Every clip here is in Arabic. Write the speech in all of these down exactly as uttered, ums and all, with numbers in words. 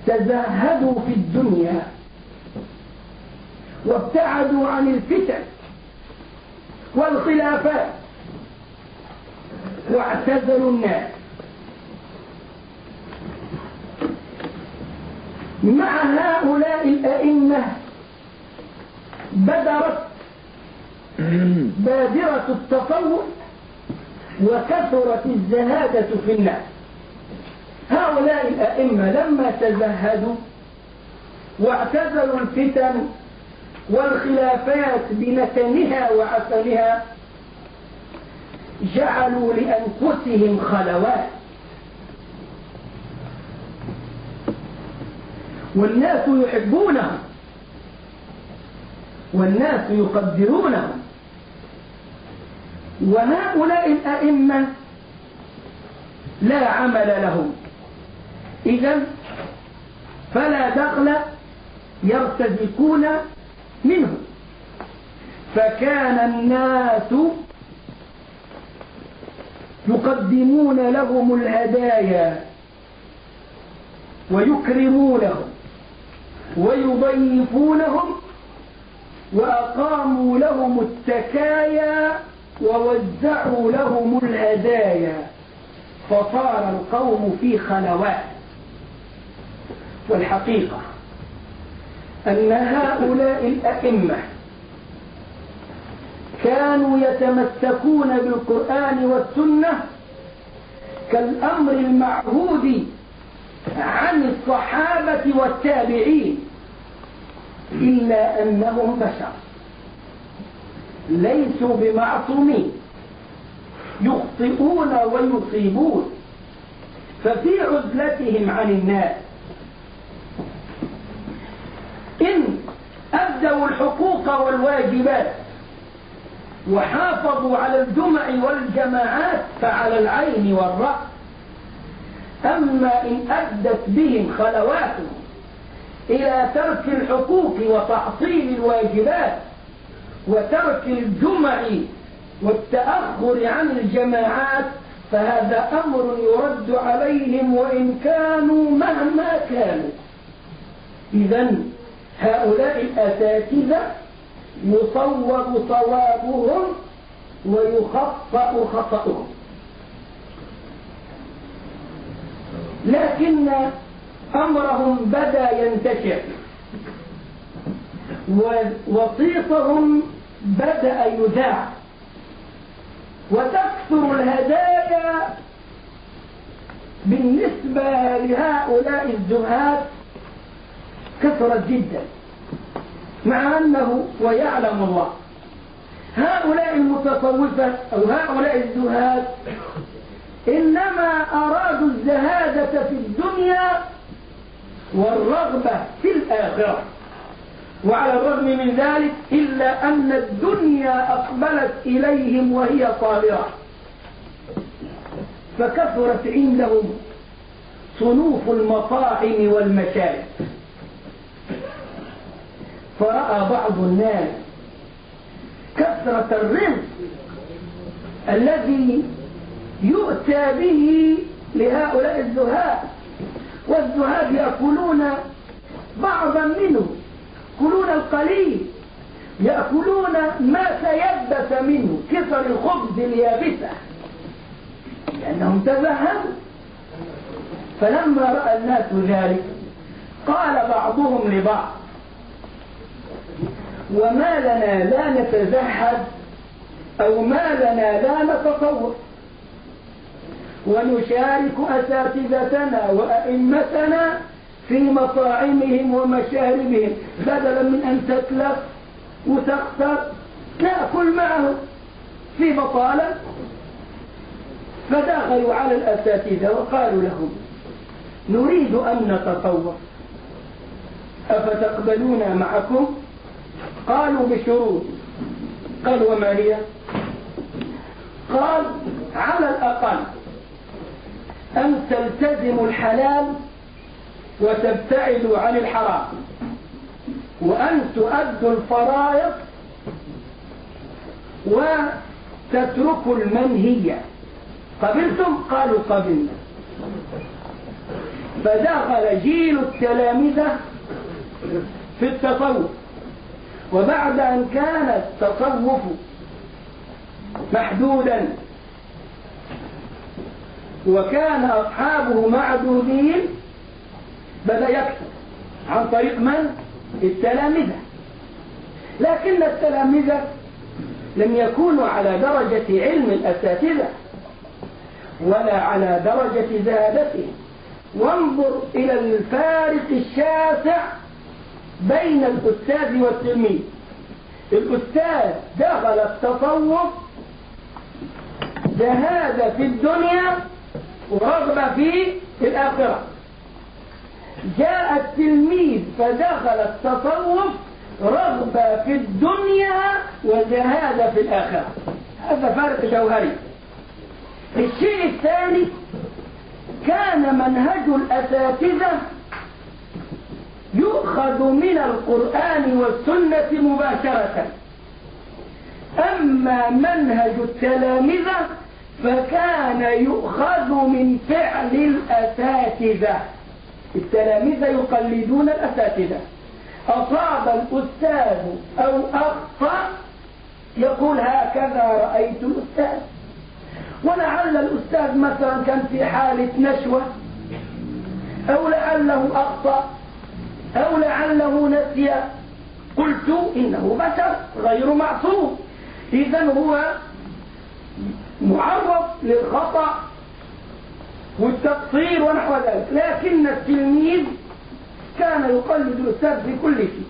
تزهدوا في الدنيا وابتعدوا عن الفتن والخلافات واعتزلوا الناس. مع هؤلاء الأئمة بدرت بادرة التطور وكثرت الزهادة في الناس. هؤلاء الأئمة لما تزهدوا واعتزلوا الفتن والخلافات بنتنها وعسلها جعلوا لأنفسهم خلوات، والناس يحبونهم والناس يقدرونهم. وهؤلاء الأئمة لا عمل لهم، إذن فلا دخل يرتزقون منه، فكان الناس يقدمون لهم الهدايا ويكرمونهم ويضيفونهم، وأقاموا لهم التكايا ووزعوا لهم الهدايا، فصار القوم في خلوات. والحقيقة أن هؤلاء الأئمة كانوا يتمسكون بالقرآن والسنة كالأمر المعهود عن الصحابة والتابعين، إلا أنهم بشر ليسوا بمعصومين، يخطئون ويصيبون. ففي عزلتهم عن الناس إن أدوا الحقوق والواجبات وحافظوا على الجمع والجماعات فعلى العين والرأس. أما إن أدت بهم خلواتهم إلى ترك الحقوق وتعطيل الواجبات وترك الجمع والتأخر عن الجماعات فهذا أمر يرد عليهم وإن كانوا مهما كانوا. إذن هؤلاء الأساتذة يصوب صوابهم ويخطأ خطأهم. لكن أمرهم بدأ ينتشر ووصيتهم بدأ يذاع وتكثر الهدايا بالنسبة لهؤلاء الزهاد كثرت جدا، مع أنه ويعلم الله هؤلاء المتصوفة أو هؤلاء الزهاد إنما أرادوا الزهادة في الدنيا والرغبة في الآخرة، وعلى الرغم من ذلك إلا أن الدنيا أقبلت إليهم وهي صابرة، فكثرت عندهم صنوف المطاعم والمشارب. فرأى بعض الناس كثرة الرزق الذي يؤتى به لهؤلاء الزهاد، والزهاد يأكلون بعضا منه، يأكلون القليل، يأكلون ما تيبس منه كسر الخبز اليابسة لأنهم تزهدوا. فلما رأى الناس ذلك قال بعضهم لبعض: وما لنا لا نتزهد أو ما لنا لا نتصور ونشارك أساتذتنا وأئمتنا في مطاعمهم ومشاربهم، بدلا من أن تتلف وتخسر نأكل معهم في بطالة. فدخلوا على الأساتذة وقالوا لهم: نريد أن نتطوع، أفتقبلون معكم؟ قالوا: بشروط. قال: وما هي؟ قال: على الأقل أن تلتزموا الحلال وتبتعدوا عن الحرام، وأن تؤدوا الفرائض وتتركوا المنهية. قبلتم؟ قالوا: قبلنا. فدخل جيل التلامذة في التصوف. وبعد أن كان التصوف محدودا وكان أصحابه معدودين بدأ يكثر عن طريق من؟ التلامذة. لكن التلامذة لم يكونوا على درجة علم الأساتذة ولا على درجة زهادتهم. وانظر إلى الفارق الشاسع بين الأستاذ والتلميذ. الأستاذ دخل التصوف زهادة في الدنيا ورغبة في الآخرة. جاء التلميذ فدخل التصوف رغبة في الدنيا وزهادة في الآخرة. هذا فارق جوهري. الشيء الثاني، كان منهج الأساتذة يؤخذ من القرآن والسنة مباشرة، أما منهج التلامذة فكان يؤخذ من فعل الأساتذة. التلامذة يقلدون الأساتذة. أصاب الأستاذ أو أخطأ يقول هكذا رأيت الأستاذ. ولعل الأستاذ مثلا كان في حالة نشوة، أو لعله أخطأ، أو لعله نسي، قلت إنه بشر غير معصوم، إذن هو معرض للخطأ والتقصير ونحو ذلك. لكن التلميذ كان يقلد الأستاذ في كل شيء،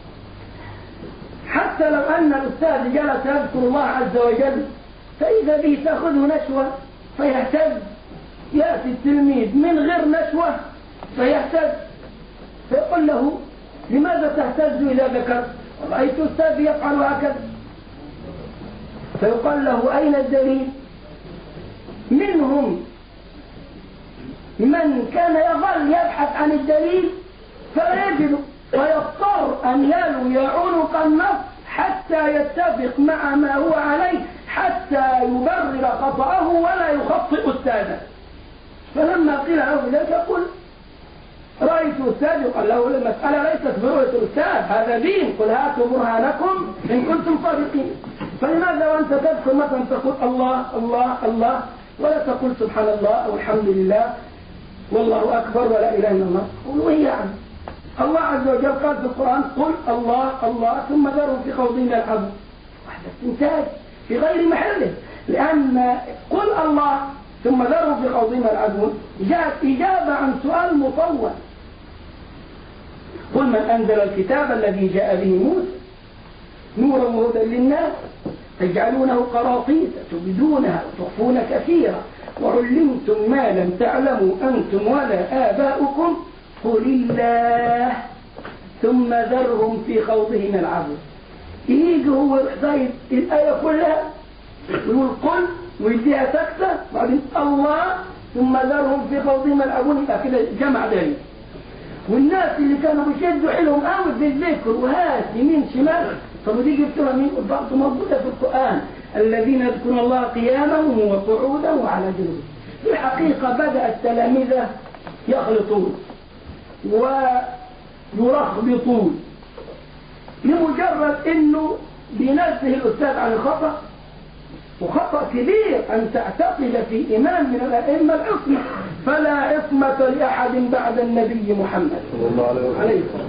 حتى لو أن الأستاذ جلس يذكر الله عز وجل فإذا به تأخذه نشوة فيهتز، يأتي التلميذ من غير نشوة فيهتز، فيقول له لماذا تهتز إذا ذكرت؟ رأيت أستاذ يفعل هكذا. فيقال له أين الدليل؟ منهم من كان يظل يبحث عن الدليل فلا يجده، ويضطر أن يلوي عنق النص حتى يتفق مع ما هو عليه حتى يبرر خطأه ولا يخطئ أستاذه. فلما قيل له بذلك يقول رأيت أستاذ، يقال له المسألة ليست برؤية الأستاذ، هذا دين، قل هاتوا برهانكم إن كنتم صادقين. فلماذا وأنت تذكر مثلا تقول الله الله الله ولا تقول سبحان الله أو الحمد لله والله أكبر ولا إله إلا الله؟ قولوا إيه يعني؟ الله عز وجل قال في القرآن قل الله الله ثم ذرهم في خوضهم يلعبوا. واحد استنتاج في غير محله، لأن قل الله ثم ذرهم في خوضهم يلعبون جاءت إجابة عن سؤال مطول. قل من أنزل الكتاب الذي جاء به موسى نورا وهدى للناس تجعلونه قراطيس تبدونها وتخفون كثيرا وعلمتم ما لم تعلموا أنتم ولا آباؤكم قل الله ثم ذرهم في خوضهم يلعبون. يجي هو زي الآية كلها ويقول قل ويديها سكتة بعدين الله ثم ذرهم في خوضهم يلعبون، يبقى كده جمع ذلك. والناس اللي كانوا بيشدوا حيلهم قوي بالذكر وهات يمين شمال، طب ودي جبتوها مين؟ برضه موجوده في القرآن الذين يذكرون الله قياما وقعودا وعلى جنوبهم. في الحقيقة بدأ التلامذة يخلطون ويرخبطون لمجرد انه بينزه الاستاذ عن الخطأ، وخطأ كبير أن تعتقد في إمام من الأئمة العصمة، فلا عصمة لأحد بعد النبي محمد صلى الله عليه وسلم.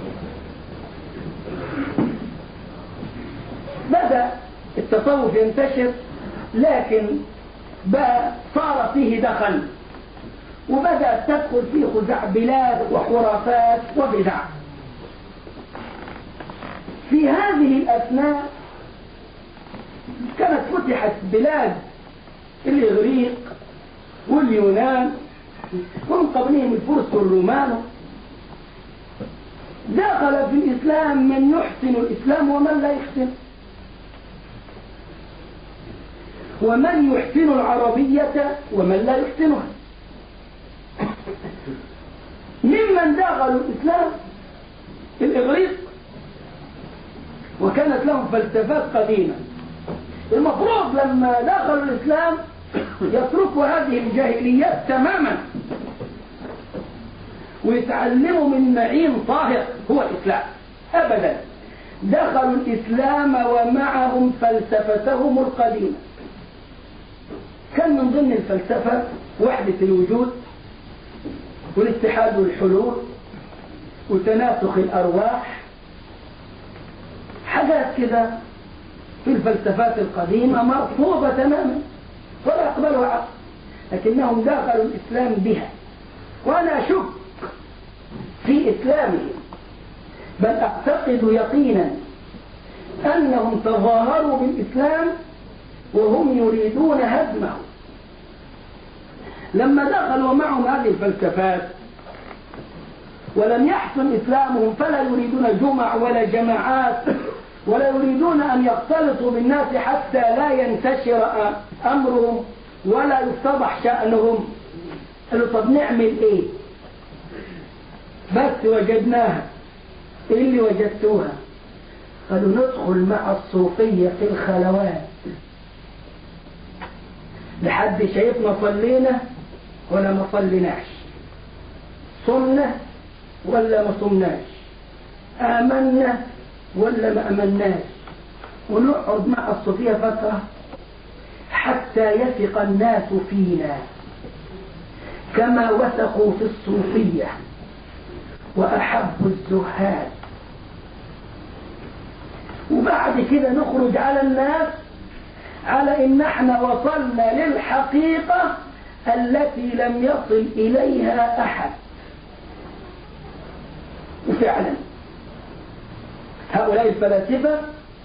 بدأ التصوف ينتشر، لكن بقى صار فيه دخل، وبدأت تدخل فيه خزعبلات وخرافات وبدع. في هذه الأثناء كانت فتحت بلاد الإغريق واليونان ومن قبلهم الفرس والرومان. دخل في الإسلام من يحسن الإسلام ومن لا يحسن، ومن يحسن العربية ومن لا يحسنها. ممن دخلوا الإسلام الإغريق وكانت لهم فلسفات قديمة، المفروض لما دخلوا الإسلام يتركوا هذه الجاهليات تماما ويتعلموا من معين طاهر هو الإسلام. أبدا، دخلوا الإسلام ومعهم فلسفتهم القديمة. كان من ضمن الفلسفة وحدة الوجود والاتحاد والحلول وتناسخ الأرواح، حاجات كده في الفلسفات القديمة مرفوضة تماما ولا يقبلها عقل، لكنهم دخلوا الإسلام بها. وأنا أشك في إسلامهم، بل أعتقد يقينا أنهم تظاهروا بالإسلام وهم يريدون هدمه. لما دخلوا معهم هذه الفلسفات ولم يحسن إسلامهم فلا يريدون جمع ولا جماعات، ولا يريدون أن يختلطوا بالناس حتى لا ينتشر أمرهم ولا يفتضح شأنهم. قالوا طب نعمل إيه؟ بس وجدناها. إيه اللي وجدتوها؟ قالوا ندخل مع الصوفية في الخلوات، لحد شايفنا صلينا ولا ما صليناش، صمنا ولا ما صمناش، آمنا ولا ما أمناش، ونقعد مع الصوفية فترة حتى يثق الناس فينا كما وثقوا في الصوفية وأحبوا الزهاد، وبعد كده نخرج على الناس على إن احنا وصلنا للحقيقة التي لم يصل إليها أحد. وفعلا هؤلاء الفلاسفة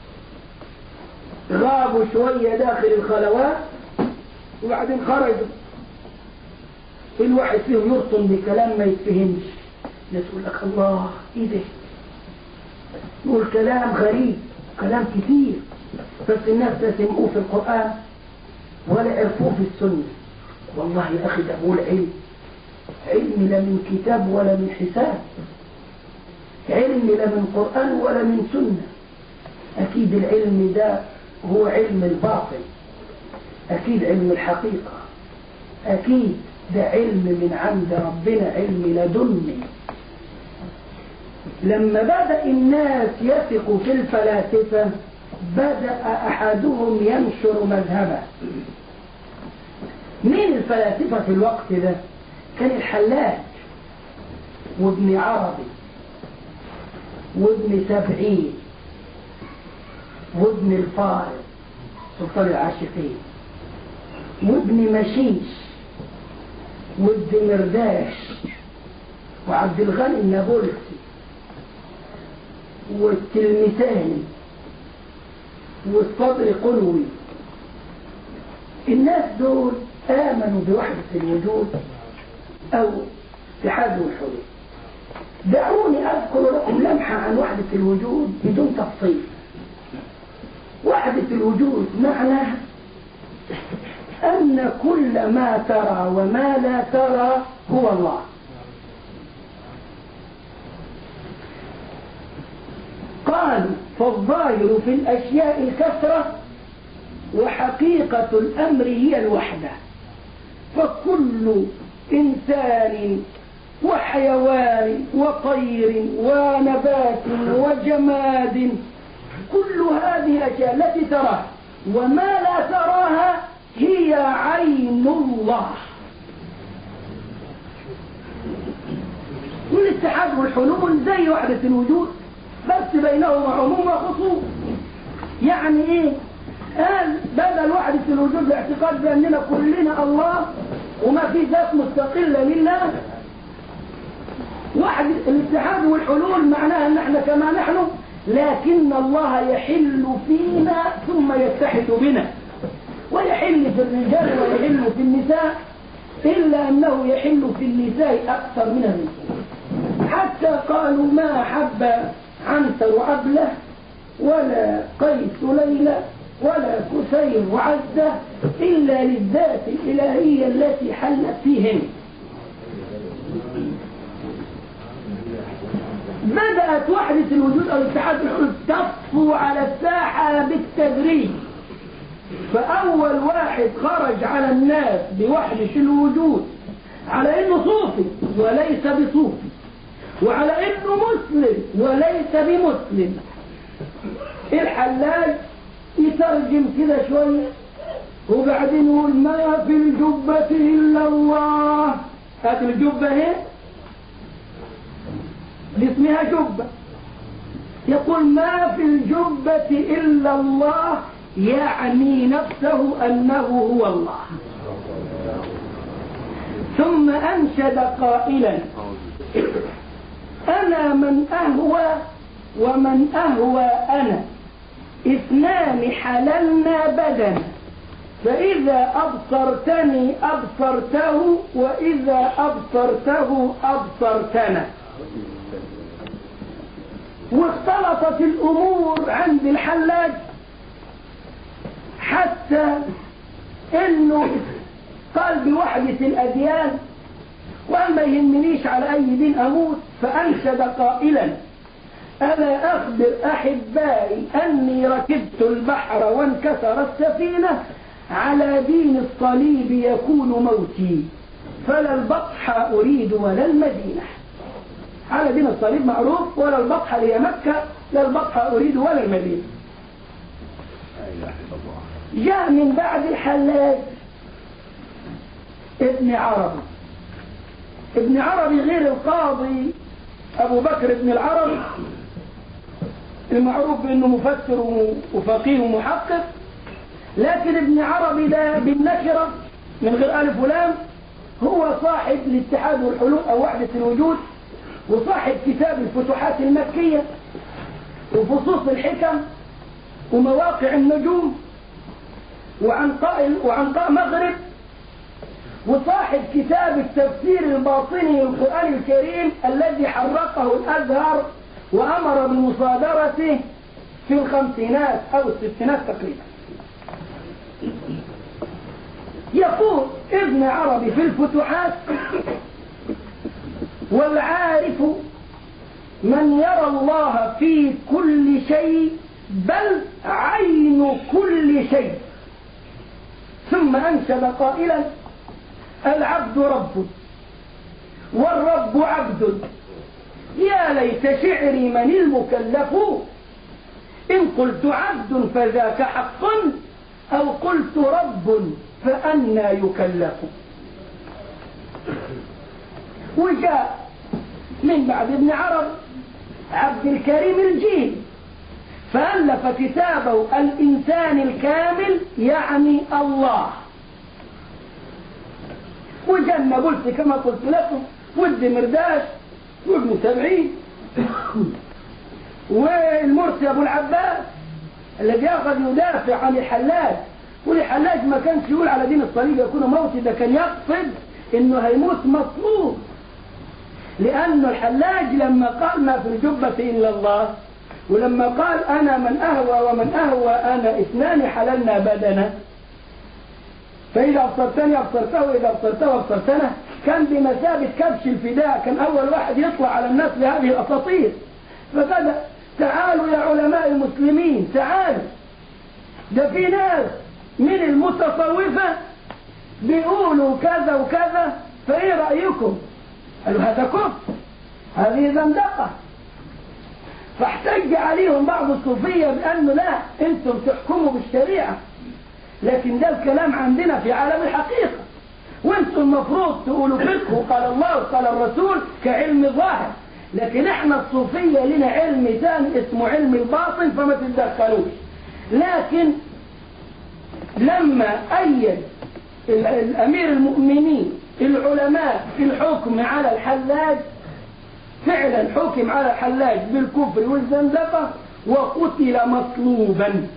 غابوا شوية داخل الخلوات وبعدين خرجوا. الواحد فيهم يرطن بكلام ما يتفهمش، الناس يقول لك الله ايه ده، يقول كلام غريب، كلام كتير، بس الناس لا سمعوه في القرآن ولا عرفوه في السنة. والله يا أخي ده هو العلم، علم لا من كتاب ولا من حساب، علم لا من قرآن ولا من سنة. أكيد العلم ده هو علم الباطل، أكيد علم الحقيقة، أكيد ده علم من عند ربنا، علم لدني. لما بدأ الناس يثقوا في الفلاسفة بدأ أحدهم ينشر مذهبه. مين الفلاسفة في الوقت ده؟ كان الحلاج وابن عربي وابن سبعين وابن الفارض سلطان العاشقين وابن مشيش وابن مرداش وعبد الغني النابلسي والتلمساني والصدر قلوي. الناس دول آمنوا بوحدة الوجود أو اتحاد الحلول. دعوني أذكر لكم لمحة عن وحدة الوجود بدون تفصيل. وحدة الوجود معناها أن كل ما ترى وما لا ترى هو الله. قالوا فالظاهر في الأشياء الكثرة وحقيقة الأمر هي الوحدة، فكل إنسان وحيوان وطير ونبات وجماد كل هذه الأشياء التي تراها وما لا تراها هي عين الله. والاتحاد والحلول زي وحدة الوجود بس بينهما عموم وخصوص. يعني ايه؟ قال بدل وحدة الوجود باعتقاد بأننا كلنا الله وما في ذات مستقلة لله، واحد الاتحاد والحلول معناها ان احنا كما نحن لكن الله يحل فينا ثم يتحد بنا، ويحل في الرجال ويحل في النساء، إلا أنه يحل في النساء أكثر من الرجال. حتى قالوا ما حب عنتر عبله ولا قيس ليلى ولا كسير وعزة إلا للذات الإلهية التي حلت فيهم. بدأت وحدة الوجود أو اتحاد الحلول تطفو على الساحة بالتدريج. فأول واحد خرج على الناس بوحدة الوجود على إنه صوفي وليس بصوفي، وعلى انه مسلم وليس بمسلم. الحلاج يترجم كده شوية وبعدين يقول ما في الجبة إلا الله. هات الجبة هي اللي اسمها جبة، يقول ما في الجبة إلا الله، يعني نفسه أنه هو الله. ثم أنشد قائلا أنا من أهوى ومن أهوى أنا اثنان حللنا بدنا، فإذا أبصرتني أبصرته وإذا أبصرته أبصرتنا. واختلطت الأمور عند الحلاج حتى إنه قال بوحدة الأديان وما يهمنيش على أي دين أموت. فأنشد قائلا ألا أخبر أحبائي أني ركبت البحر وانكسر السفينة، على دين الصليب يكون موتي، فلا البطح أريد ولا المدينة. على دين الصليب معروف، ولا البطح هي مكة، لا البطح أريد ولا المدينة. جاء من بعد الحلاج ابن عربي. ابن عربي غير القاضي أبو بكر ابن العربي المعروف بأنه مفسر وفقيه ومحقق، لكن ابن عربي ده بالنكرة من غير ألف ولام، هو صاحب الاتحاد والحلول أو وحدة الوجود، وصاحب كتاب الفتوحات المكية وفصوص الحكم ومواقع النجوم وعنقاء وعنقاء مغرب، وصاحب كتاب التفسير الباطني للقرآن الكريم الذي حرقه الأزهر وأمر بمصادرته في الخمسينات أو الستينات تقريبا. يقول ابن عربي في الفتوحات والعارف من يرى الله في كل شيء بل عين كل شيء. ثم أنشد قائلا العبد رب والرب عبد، يا ليت شعري من المكلف، إن قلت عبد فذاك حق أو قلت رب فأنى يكلف. وجاء من بعد ابن عرب عبد الكريم الجيل فألف كتابه الإنسان الكامل يعني الله. وجاء قلت كما قلت لكم والدمرداش وابن سبعين والمرسي أبو العباس الذي أخذ يدافع عن الحلاج، والحلاج ما كانش يقول على دين الصليب يكون موتي، ده كان يقصد انه هيموت مطلوب. لأن الحلاج لما قال ما في الجبة إلا الله، ولما قال أنا من أهوى ومن أهوى أنا اثنان حللنا بدنا، فإذا أبصرتني أبصرته وإذا أبصرته أبصرتنا، كان بمثابة كبش الفداء، كان أول واحد يطلع على الناس بهذه الأساطير. فبدأ تعالوا يا علماء المسلمين تعالوا، ده في ناس من المتصوفة بيقولوا كذا وكذا، فإيه رأيكم؟ قالوا هذا كفر، هذه زندقة. فاحتج عليهم بعض الصوفية بأنه لا، انتم تحكموا بالشريعة، لكن ده الكلام عندنا في عالم الحقيقة، وانتم المفروض تقولوا فقه وقال الله وقال الرسول كعلم ظاهر، لكن احنا الصوفية لنا علم ثاني اسمه علم الباطن فما تتدخلوش. لكن لما أيد الأمير المؤمنين العلماء في الحكم على الحلاج، فعلا حكم على الحلاج بالكفر والزندقة وقتل مصلوبا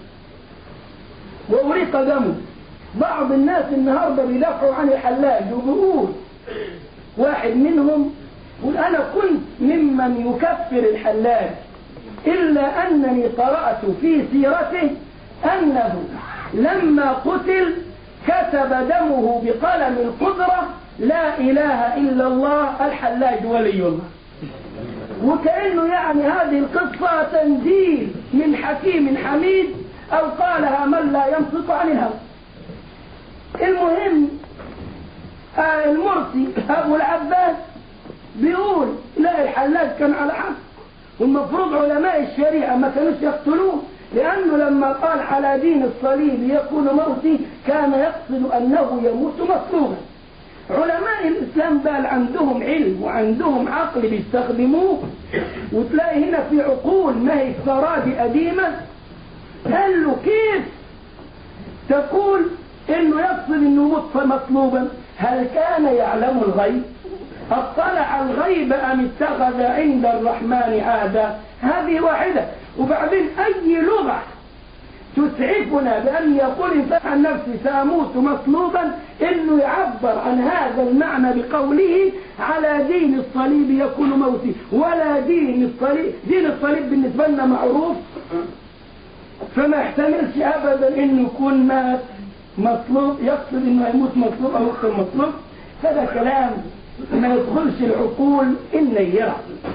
وأريق دمه. بعض الناس النهاردة بيدافعوا عن الحلاج وبيقول واحد منهم يقول أنا كنت ممن يكفر الحلاج، إلا أنني قرأت في سيرته أنه لما قتل كتب دمه بقلم القدرة لا إله إلا الله الحلاج ولي الله. وكأنه يعني هذه القصة تنزيل من حكيم حميد أو قالها من لا ينطق عن الهوى. المهم آه المرسي أبو العباس بيقول لا الحلاج كان على حق، والمفروض علماء الشريعة ما كانوش يقتلوه، لأنه لما قال على دين الصليب يكون موتي كان يقصد أنه يموت مصلوبا. علماء الإسلام بقى عندهم علم وعندهم عقل بيستخدموه، وتلاقي هنا في عقول ما هي فرادي قديمة. قال له كيف تقول انه يقصد انه يموت مصلوبا؟ هل كان يعلم الغيب؟ اطلع الغيب ام اتخذ عند الرحمن عادا؟ هذه واحدة. وبعدين اي لغة تسعفنا بأن يقول إنسان عن نفسه سأموت مصلوبا إنه يعبر عن هذا المعنى بقوله على دين الصليب يكون موتي، ولا دين الصليب. دين الصليب بالنسبة لنا معروف، فما يحتملش أبدا إنه يكون مات مصلوب، يقصد إنه يموت مصلوب أو يقتل مصلوب. هذا كلام ما يدخلش العقول النيرة.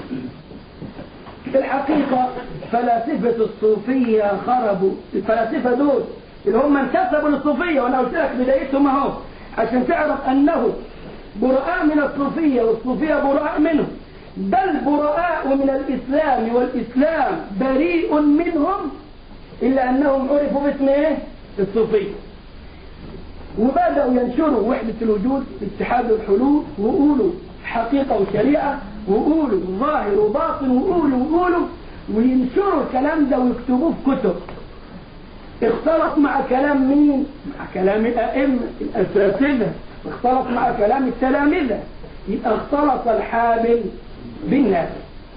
في الحقيقة فلاسفة الصوفية خربوا. الفلاسفة دول اللي هم انتسبوا للصوفية، وانا قلت لك بدايتهم اهو عشان تعرف انه براء من الصوفية والصوفية براء منهم، بل براء من الاسلام والاسلام بريء منهم، الا انهم عرفوا باسم ايه؟ الصوفية. وبدأوا ينشروا وحدة الوجود، اتحاد الحلول، وقولوا حقيقة وشريعة، وقولوا ظاهر وباطن، وقولوا وقولوا وينشروا الكلام ده ويكتبوه في كتب. اختلط مع كلام مين؟ مع كلام الأئمة الأساتذة، اختلط مع كلام التلامذة، يبقى اختلط الحابل بالناس.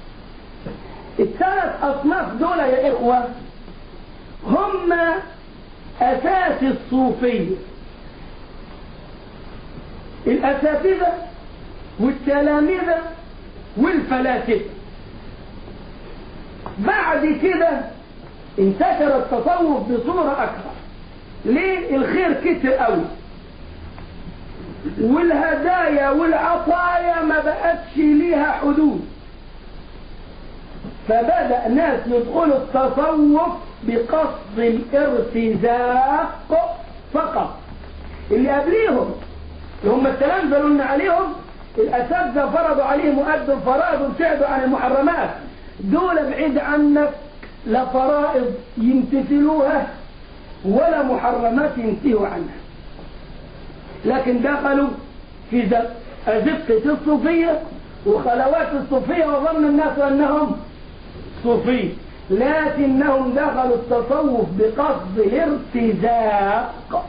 الثلاث أصناف دول يا إخوة هم أساس الصوفية: الأساتذة والتلامذة والفلاسفة. بعد كده انتشر التصوف بصورة أكبر. ليه؟ الخير كتر قوي، والهدايا والعطايا ما بقتش ليها حدود، فبدأ ناس يدخلوا التصوف بقصد الارتزاق فقط. اللي قبليهم اللي هم التلامذة اللي قلنا عليهم الأساتذة فرضوا عليهم وأدوا الفرائض وابتعدوا عن المحرمات، دول بعيد عنك لا فرائض يمتثلوها ولا محرمات ينتهوا عنها، لكن دخلوا في أزقة الصوفية وخلوات الصوفية وظن الناس أنهم صوفية، لكنهم دخلوا التصوف بقصد الارتزاق.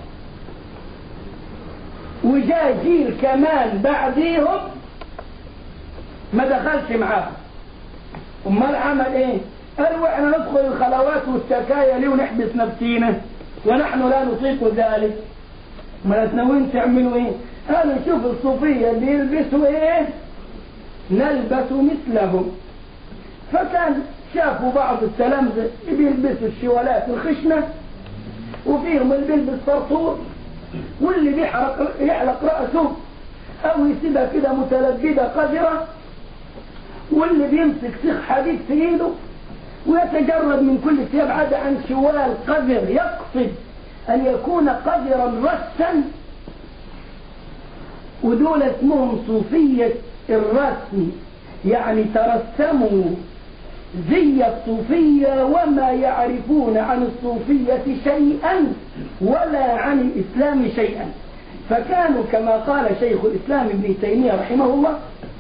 وجاء جيل كمان بعديهم ما دخلش معاهم، امال عمل ايه؟ قالوا احنا ندخل الخلوات والسكايا ليه ونحبس نفسينا ونحن لا نطيق ذلك. ما ناويين تعملوا ايه؟ قالوا شوف الصوفية بيلبسوا ايه نلبس مثلهم. فكان شافوا بعض التلامذة بيلبسوا الشوالات الخشنة، وفيهم اللي بيلبس طرطور، واللي بيحرق يحلق رأسه او يسيبها كده متلبدة قذرة، واللي بيمسك سيخ حديد في ايده ويتجرد من كل ثياب عدا عن شوال قذر يقصد ان يكون قذرا رسا. ودول اسمهم صوفية الرسم، يعني ترسموا زي الصوفية وما يعرفون عن الصوفية شيئا ولا عن الإسلام شيئا. فكانوا كما قال شيخ الإسلام ابن تيمية رحمه الله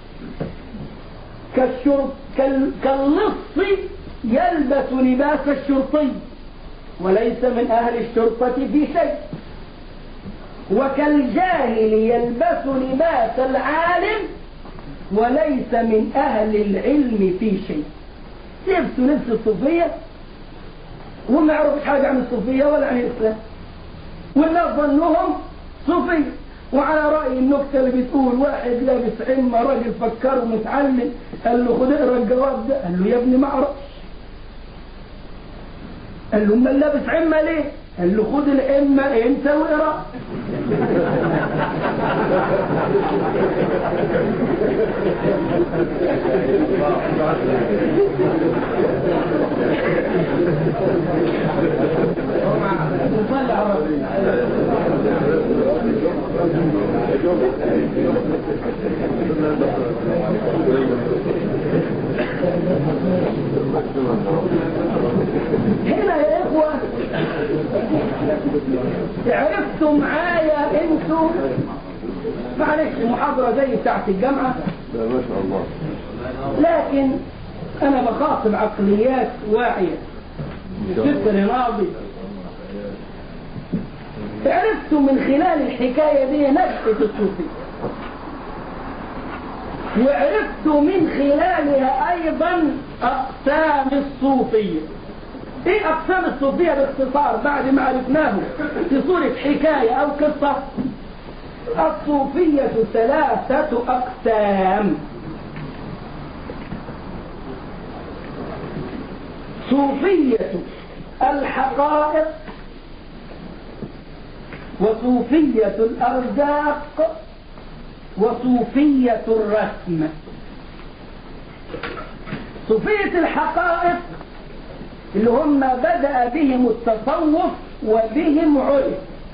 كالشرط كاللص يلبس لباس الشرطي وليس من أهل الشرطة في شيء، وكالجاهل يلبس لباس العالم وليس من أهل العلم في شيء. لبسوا لبس الصوفية وما يعرفش حاجة عن الصوفية ولا عن الإسلام، والناس ظنوهم صوفية. وعلى رأي النكتة اللي بتقول واحد لابس عمة راجل فكره متعلم، قال له خد اقرا الجواب ده، قال له يا ابني ما اعرفش. قال له امال لابس عمة ليه؟ قال له خد العمة انت واقرا. هنا يا إخوة عرفتوا معايا انتوا، معلش محاضرة زي بتاعت الجامعة ما شاء الله، لكن أنا بخاطب عقليات واعية فكر ناضج. عرفتوا من خلال الحكاية دي نشأة الصوفية، وعرفتوا من خلالها أيضا أقسام الصوفية. إيه أقسام الصوفية باختصار بعد ما عرفناه في صورة حكاية أو قصة؟ الصوفية ثلاثة أقسام: صوفية الحقائق، وصوفية الأرزاق، وصوفية الرسم. صوفية الحقائق اللي هم بدأ بهم التصوف وبهم عرف.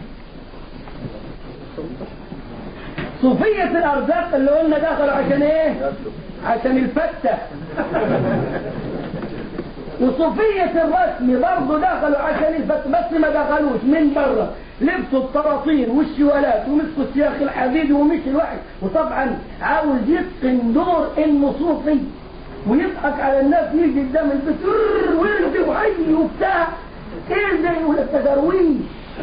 صوفية الأرزاق اللي قلنا دخلوا عشان ايه؟ عشان الفتة. وصوفية الرسم برضه دخلوا عشان الفتة، بس ما دخلوش من بره، لبسوا الطراطين والشوالات ومسكوا السياخ الحديد ومشي الواحد، وطبعا عاوز يتقن دور انه صوفي ويضحك على الناس، يجي قدام البتر ويرضي وعي وبتاع ايه زي يقول لك درويش.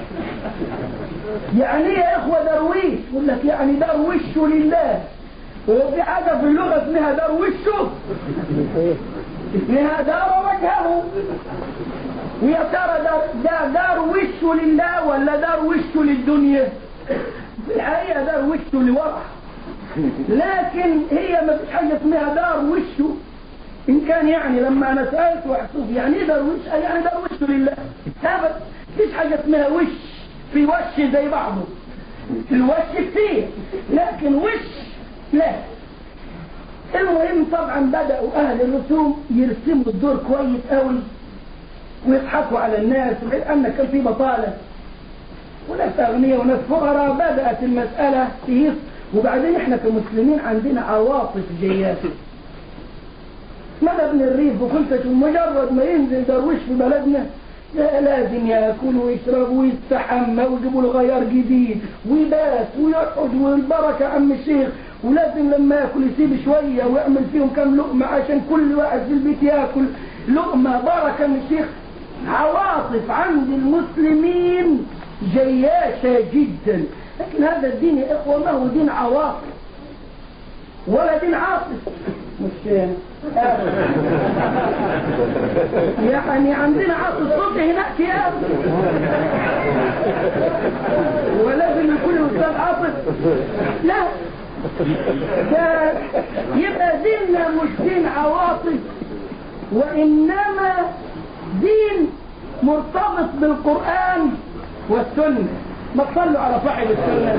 يعني ايه يا اخوه درويش؟ يقول لك يعني دروشه لله. وفي حاجه في اللغه اسمها دروشه، اسمها دار وجهه. ويا ترى ده دار وشه لله ولا دار وشه للدنيا؟ في الحقيقه دار وشه لورا، لكن هي ما فيش حاجه اسمها دار وشه. ان كان يعني لما انا سالت وحسوب يعني ايه دار وش، يعني دار وشه لله. لا بس فيش حاجه اسمها وش، في وش زي بعضه، الوش كتير لكن وش لا. المهم طبعا بدأوا أهل الرسوم يرسموا الدور كويس قوي ويضحكوا على الناس، لأن كان في بطالة وناس أغنياء وناس فقراء. بدأت المسألة تهيص. وبعدين احنا كمسلمين عندنا عواطف جياسة. ما ابن الريف وكنت مجرد ما ينزل درويش في بلدنا لازم ياكل ويشرب ويستحمى ويجيبوا له غيار جديد ويبات ويقعد والبركه عم الشيخ، ولازم لما ياكل يسيب شويه ويعمل فيهم كم لقمه عشان كل واحد في البيت ياكل لقمه بركه من الشيخ. عواطف عند المسلمين جياشه جدا. لكن هذا الدين يا اخوه ما هو دين عواطف ولا دين عاطف، مش يعني عندنا عاطف صوتي هناك يا ولازم يكون الاستاذ عاطف. لا، ده يبقى ديننا مش دين عواطف، وانما دين مرتبط بالقرآن والسنة. ما تصلوا على صاحب السنة.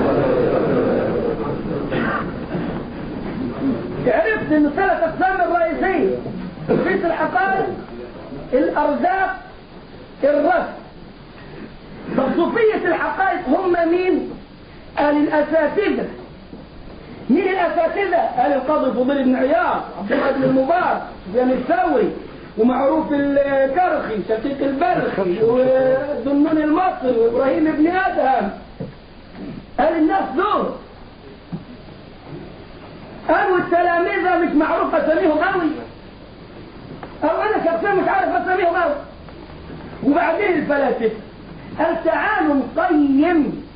عرفت ان ثلاث اقسام الرئيسية: صوفية الحقائق، الارزاق، الرسم. طب صوفية الحقائق هم مين؟ قال الاساتذة. مين الاساتذة؟ قال القاضي الفضيل بن عياض، عبد الله بن المبارك، سفيان الثوري، ومعروف الكرخي، شقيق البرخي، وذنون المصري، وابراهيم بن ادهم. قال الناس دول. قالوا التلاميذ مش معروف اساميهم قوي، او انا شخصيا مش عارف اساميهم قوي. وبعدين الفلاسفه. قال تعالوا نقيم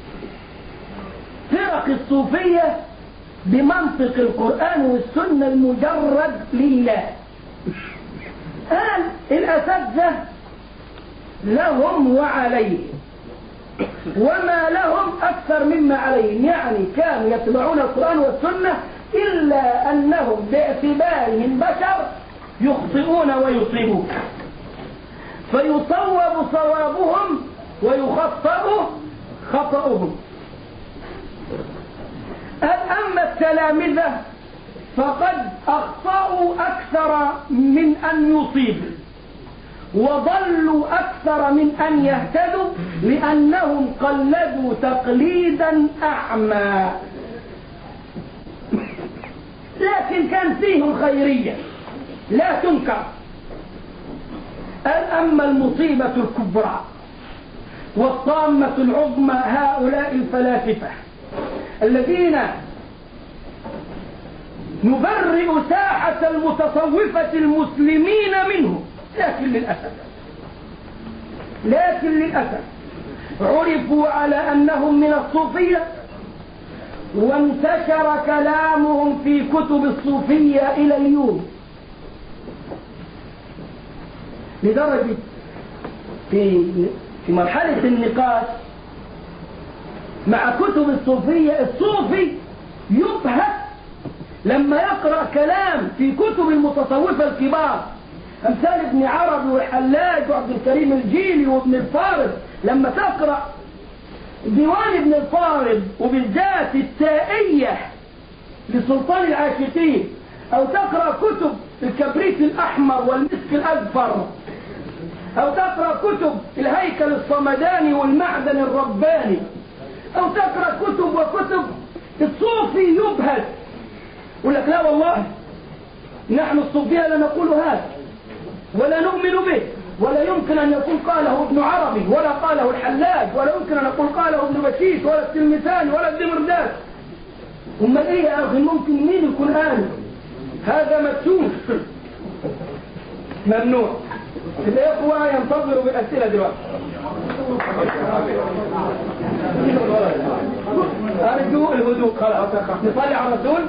فرق الصوفيه بمنطق القران والسنه المجرد لله. قال الاساتذه لهم وعليهم، وما لهم اكثر مما عليهم، يعني كانوا يتبعون القران والسنه إلا أنهم باعتبارهم بشر يخطئون ويصيبون، فيصوب صوابهم ويخطئ خطأهم. أما التلامذة فقد أخطأوا أكثر من أن يصيبوا، وضلوا أكثر من أن يهتدوا لأنهم قلدوا تقليدا أعمى. لكن كان فيهم خيرية لا تنكر. أما المصيبة الكبرى والطامة العظمى هؤلاء الفلاسفة الذين نبرئ ساحة المتصوفة المسلمين منهم، لكن للأسف لكن للأسف عرفوا على أنهم من الصوفية، وانتشر كلامهم في كتب الصوفية إلى اليوم، لدرجة في في مرحلة النقاش مع كتب الصوفية الصوفي يبهت لما يقرأ كلام في كتب المتصوفة الكبار أمثال ابن عربي والحلاج وعبد الكريم الجيلي وابن الفارض. لما تقرأ ديوان ابن الفارض وبالذات التائية لسلطان العاشقين، أو تقرأ كتب الكبريت الأحمر والمسك الأزفر، أو تقرأ كتب الهيكل الصمداني والمعدن الرباني، أو تقرأ كتب وكتب الصوفي يبهت يقول لك لا والله نحن الصوفية لا نقول هذا ولا نؤمن به، ولا يمكن أن يكون قاله ابن عربي ولا قاله الحلاج، ولا يمكن أن يقول قاله ابن بشيش ولا التلمساني ولا الدمرداس. أما إيه يا أخي ممكن مين يكون قاله؟ هذا مكتوب ممنوع. الإخوة ينتظروا بالأسئلة دلوقتي. أرجو الهدوء. خلاص نصلي على الرسول.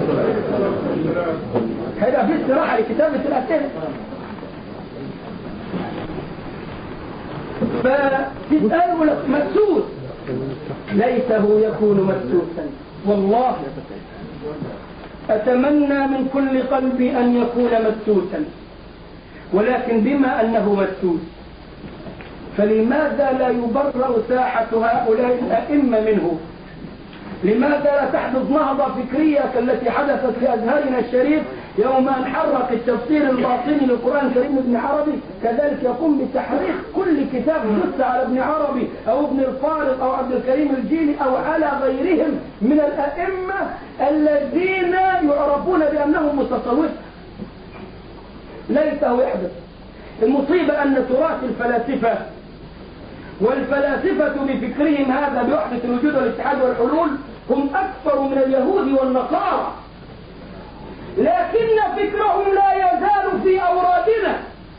هذا في استراحة لكتابة الأسئلة. فتسأله لك مكسوس، ليته يكون مكسوسا. والله أتمنى من كل قلبي أن يكون مكسوسا، ولكن بما أنه مكسوس فلماذا لا يبرر ساحة هؤلاء الأئمة منه؟ لماذا لا تحدث نهضة فكرية كالتي حدثت في أزهرنا الشريف يوم أن حرق التفسير الباطني للقرآن الكريم ابن عربي؟ كذلك يقوم بتحريق كل كتاب جث على ابن عربي أو ابن الفارض أو عبد الكريم الجيلي أو على غيرهم من الأئمة الذين يعرفون بأنهم متصوفة. ليته يحدث. المصيبة أن تراث الفلاسفة والفلاسفة بفكرهم هذا بوحدة الوجود والاتحاد والحلول هم أكثر من اليهود والنصارى، لكن فكرهم لا يزال في أورادنا.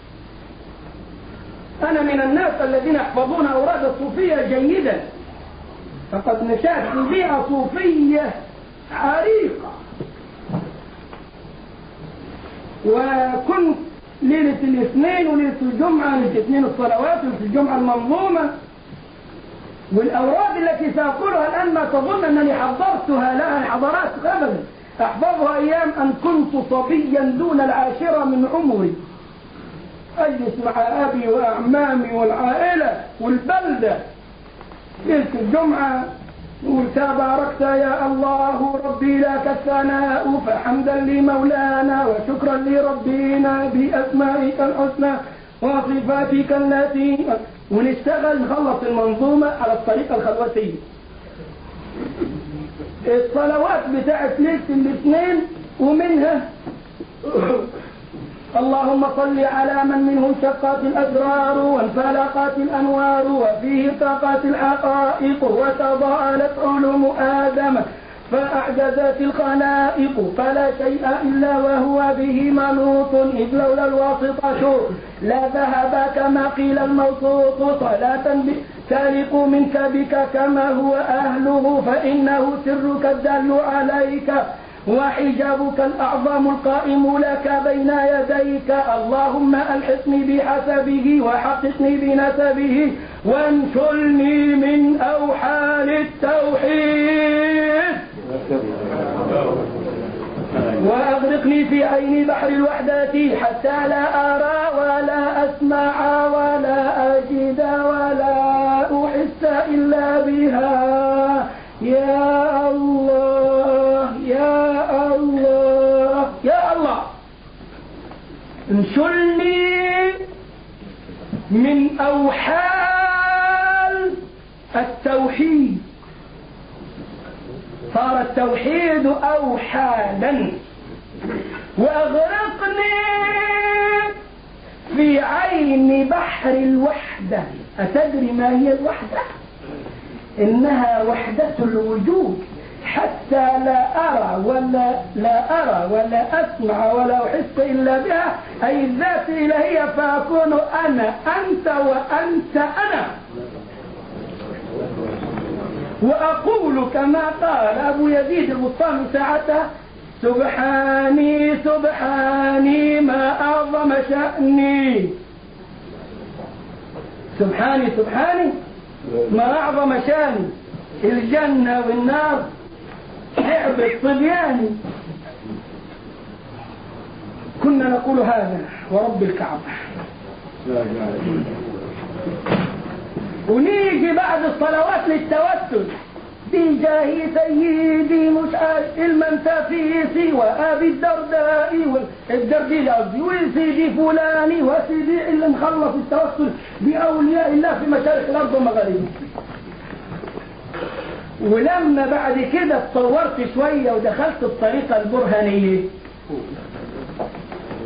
أنا من الناس الذين يحفظون أوراد الصوفية جيدا، فقد نشأت في بيئة صوفية عريقة، وكنت ليلة الاثنين وليلة الجمعة، ليلة الاثنين الصلوات وليلة الجمعة المنظومة، والأوراد التي سأقولها الآن ما تظن أنني حضرتها لها حضارات أبدا، أحفظها أيام أن كنت صبيا دون العاشرة من عمري، أجلس مع أبي وأعمامي والعائلة والبلدة ليلة الجمعة نقول تباركت يا الله ربي لك الثناء فحمدا لمولانا وشكرا لربنا بأسمائك الحسنى وصفاتك التي، ونشتغل نخلص المنظومة على الطريقة الخلوتية. الصلوات بتاعت ليلة الاثنين ومنها اللهم صل على من منه انشقت الأسرار وانفلقت الأنوار وفيه طاقت الحقائق وتضاءلت علوم آدم فأعجزت الخلائق فلا شيء إلا وهو به منوط إذ لولا الواسطة لا ذهب كما قيل الموصوف صلاة تليق منك بك كما هو أهله فإنه سرك الدل عليك وحجابك الأعظم القائم لك بين يديك. اللهم ألحقني بحسبه وحققني بنسبه وانشلني من أوحال التوحيد وأغرقني في عين بحر الوحدة حتى لا أرى ولا أسمع ولا أجد ولا أحس إلا بها. يا الله يا الله يا الله انشلني من أوحال التوحيد، صار التوحيد أوحالا. وأغرقني في عين بحر الوحدة. أتدري ما هي الوحدة؟ إنها وحدة الوجود، حتى لا أرى ولا لا أرى ولا أسمع ولا أحس إلا بها، أي الذات الإلهية، فأكون أنا أنت وأنت أنا. وأقول كما قال أبو يزيد البسطامي ساعتها: سبحاني سبحاني ما أعظم شأني. سبحاني سبحاني ما أعظم شأني، الجنة والنار لعبة صبياني. كنا نقول هذا ورب الكعبة. ونيجي بعد الصلوات للتوسل: بجاه سيدي مش المنتفيسي وأبي الدرداء والدردي قصدي وسيدي فلاني وسيدي اللي مخلص التوسل بأولياء الله في مشارق الأرض ومغاربها. ولما بعد كده اتطورت شوية ودخلت الطريقة البرهانية